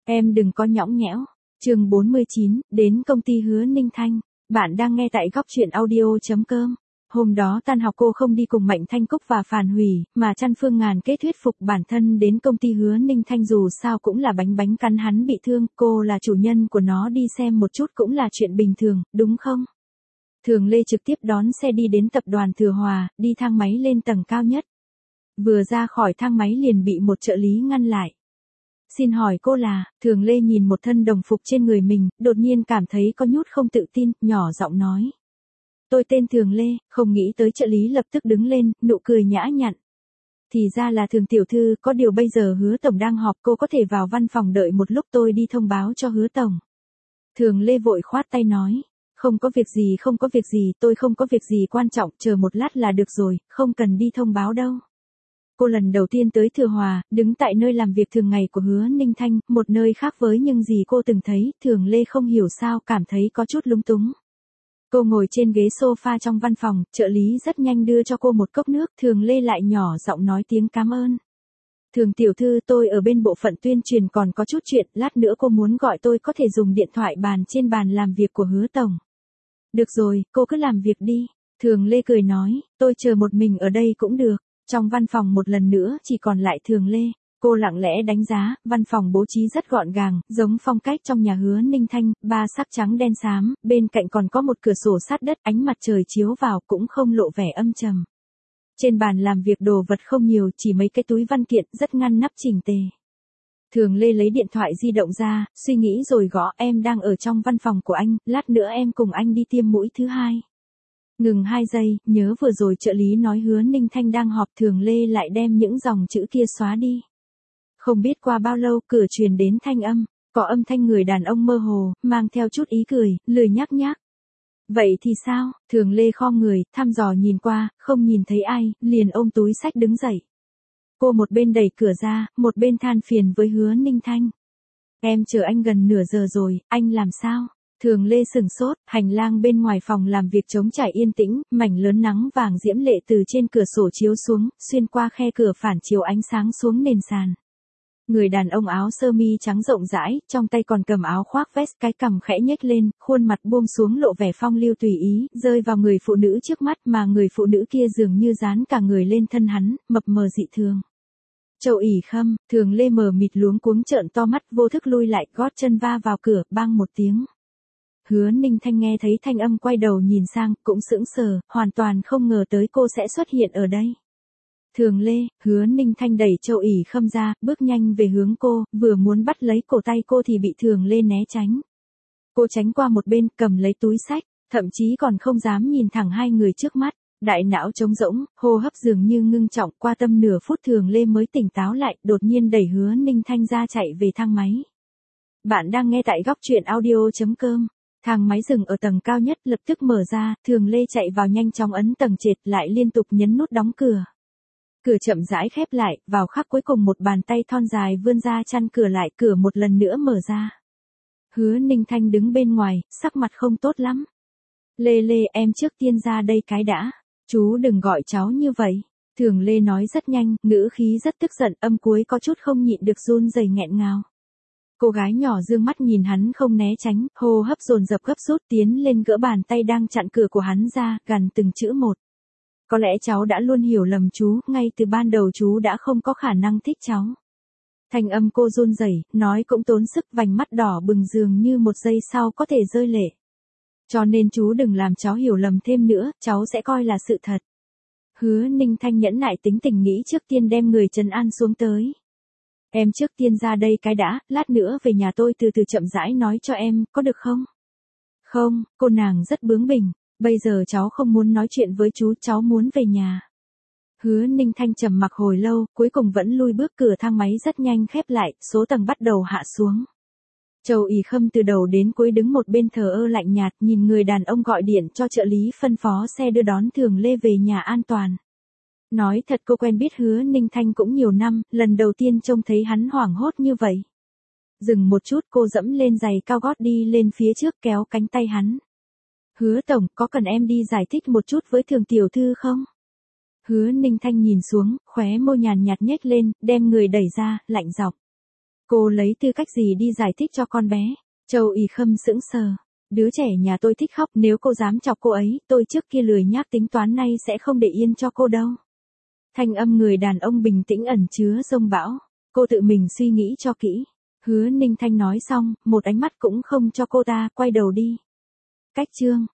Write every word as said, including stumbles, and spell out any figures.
Em đừng có nhõng nhẽo. Chương bốn mươi chín, đến công ty Hứa Ninh Thanh. Bạn đang nghe tại góc truyện audio.com. Hôm đó tan học cô không đi cùng Mạnh Thanh Cúc và Phàn Hủy, mà chăn Phương Ngàn kết thuyết phục bản thân đến công ty Hứa Ninh Thanh, dù sao cũng là bánh bánh cắn hắn bị thương, cô là chủ nhân của nó, đi xem một chút cũng là chuyện bình thường, đúng không? Thường Lê trực tiếp đón xe đi đến tập đoàn Thừa Hòa, đi thang máy lên tầng cao nhất. Vừa ra khỏi thang máy liền bị một trợ lý ngăn lại. Xin hỏi cô là? Thường Lê nhìn một thân đồng phục trên người mình, đột nhiên cảm thấy có nhút không tự tin, nhỏ giọng nói. Tôi tên Thường Lê, không nghĩ tới trợ lý lập tức đứng lên, nụ cười nhã nhặn. Thì ra là Thường tiểu thư, có điều bây giờ Hứa tổng đang họp, cô có thể vào văn phòng đợi một lúc, tôi đi thông báo cho Hứa tổng. Thường Lê vội khoát tay nói. Không có việc gì, không có việc gì, tôi không có việc gì quan trọng, chờ một lát là được rồi, không cần đi thông báo đâu. Cô lần đầu tiên tới Thừa Hòa, đứng tại nơi làm việc thường ngày của Hứa Ninh Thanh, một nơi khác với những gì cô từng thấy, Thường Lê không hiểu sao cảm thấy có chút lúng túng. Cô ngồi trên ghế sofa trong văn phòng, trợ lý rất nhanh đưa cho cô một cốc nước, Thường Lê lại nhỏ giọng nói tiếng cảm ơn. Thường tiểu thư, tôi ở bên bộ phận tuyên truyền còn có chút chuyện, lát nữa cô muốn gọi tôi có thể dùng điện thoại bàn trên bàn làm việc của Hứa tổng. Được rồi, cô cứ làm việc đi. Thường Lê cười nói, tôi chờ một mình ở đây cũng được. Trong văn phòng một lần nữa chỉ còn lại Thường Lê. Cô lặng lẽ đánh giá, văn phòng bố trí rất gọn gàng, giống phong cách trong nhà Hứa Ninh Thanh, ba sắc trắng đen xám, bên cạnh còn có một cửa sổ sát đất, ánh mặt trời chiếu vào cũng không lộ vẻ âm trầm. Trên bàn làm việc đồ vật không nhiều, chỉ mấy cái túi văn kiện rất ngăn nắp chỉnh tề. Thường Lê lấy điện thoại di động ra, suy nghĩ rồi gõ, em đang ở trong văn phòng của anh, lát nữa em cùng anh đi tiêm mũi thứ hai. Ngừng hai giây, nhớ vừa rồi trợ lý nói Hứa Ninh Thanh đang họp, Thường Lê lại đem những dòng chữ kia xóa đi. Không biết qua bao lâu, cửa truyền đến thanh âm, có âm thanh người đàn ông mơ hồ, mang theo chút ý cười, lười nhác nhác. Vậy thì sao? Thường Lê khom người, thăm dò nhìn qua, không nhìn thấy ai, liền ôm túi xách đứng dậy. Cô một bên đẩy cửa ra, một bên than phiền với Hứa Ninh Thanh. Em chờ anh gần nửa giờ rồi, anh làm sao? Thường Lê sừng sốt, hành lang bên ngoài phòng làm việc trống trải yên tĩnh, mảnh lớn nắng vàng diễm lệ từ trên cửa sổ chiếu xuống, xuyên qua khe cửa phản chiếu ánh sáng xuống nền sàn. Người đàn ông áo sơ mi trắng rộng rãi, trong tay còn cầm áo khoác vest, cái cằm khẽ nhếch lên, khuôn mặt buông xuống lộ vẻ phong lưu tùy ý, rơi vào người phụ nữ trước mắt, mà người phụ nữ kia dường như dán cả người lên thân hắn, mập mờ dị thường. Châu ỉ Khâm, Thường Lê mờ mịt luống cuống trợn to mắt, vô thức lui lại, gót chân va vào cửa, bang một tiếng. Hứa Ninh Thanh nghe thấy thanh âm quay đầu nhìn sang, cũng sững sờ, hoàn toàn không ngờ tới cô sẽ xuất hiện ở đây. Thường Lê, Hứa Ninh Thanh đẩy Châu ỉ Khâm ra, bước nhanh về hướng cô, vừa muốn bắt lấy cổ tay cô thì bị Thường Lê né tránh. Cô tránh qua một bên, cầm lấy túi xách, thậm chí còn không dám nhìn thẳng hai người trước mắt. Đại não trống rỗng, hô hấp dường như ngưng trọng, qua tâm nửa phút Thường Lê mới tỉnh táo lại, đột nhiên đẩy Hứa Ninh Thanh ra chạy về thang máy. Bạn đang nghe tại góc truyện audio.com. Thang máy dừng ở tầng cao nhất, lập tức mở ra, Thường Lê chạy vào nhanh chóng ấn tầng trệt, lại liên tục nhấn nút đóng cửa. Cửa chậm rãi khép lại, vào khắc cuối cùng một bàn tay thon dài vươn ra chặn cửa lại, cửa một lần nữa mở ra. Hứa Ninh Thanh đứng bên ngoài, sắc mặt không tốt lắm. Lê Lê, em trước tiên ra đây cái đã. Chú đừng gọi cháu như vậy. Thường Lê nói rất nhanh, ngữ khí rất tức giận, âm cuối có chút không nhịn được run rẩy nghẹn ngào. Cô gái nhỏ dương mắt nhìn hắn không né tránh, hô hấp dồn dập gấp rút tiến lên gỡ bàn tay đang chặn cửa của hắn ra, gằn từng chữ một. Có lẽ cháu đã luôn hiểu lầm chú, ngay từ ban đầu chú đã không có khả năng thích cháu. Thanh âm cô run rẩy, nói cũng tốn sức, vành mắt đỏ bừng dường như một giây sau có thể rơi lệ. Cho nên chú đừng làm cháu hiểu lầm thêm nữa, cháu sẽ coi là sự thật. Hứa Ninh Thanh nhẫn nại tính tình nghĩ trước tiên đem người trấn an xuống tới. Em trước tiên ra đây cái đã, lát nữa về nhà tôi từ từ chậm rãi nói cho em, có được không? Không, cô nàng rất bướng bỉnh, bây giờ cháu không muốn nói chuyện với chú, cháu muốn về nhà. Hứa Ninh Thanh trầm mặc hồi lâu, cuối cùng vẫn lui bước, cửa thang máy rất nhanh khép lại, số tầng bắt đầu hạ xuống. Châu ỉ Khâm từ đầu đến cuối đứng một bên thờ ơ lạnh nhạt, nhìn người đàn ông gọi điện cho trợ lý phân phó xe đưa đón Thường Lê về nhà an toàn. Nói thật cô quen biết Hứa Ninh Thanh cũng nhiều năm, lần đầu tiên trông thấy hắn hoảng hốt như vậy. Dừng một chút, cô dẫm lên giày cao gót đi lên phía trước, kéo cánh tay hắn. Hứa tổng, có cần em đi giải thích một chút với Thường tiểu thư không? Hứa Ninh Thanh nhìn xuống, khóe môi nhàn nhạt nhếch lên, đem người đẩy ra, lạnh giọng. Cô lấy tư cách gì đi giải thích cho con bé? Châu Y Khâm sững sờ. Đứa trẻ nhà tôi thích khóc, nếu cô dám chọc cô ấy, tôi trước kia lười nhác tính toán nay sẽ không để yên cho cô đâu. Thanh âm người đàn ông bình tĩnh ẩn chứa dông bão. Cô tự mình suy nghĩ cho kỹ. Hứa Ninh Thanh nói xong, một ánh mắt cũng không cho cô ta, quay đầu đi. Cách chương.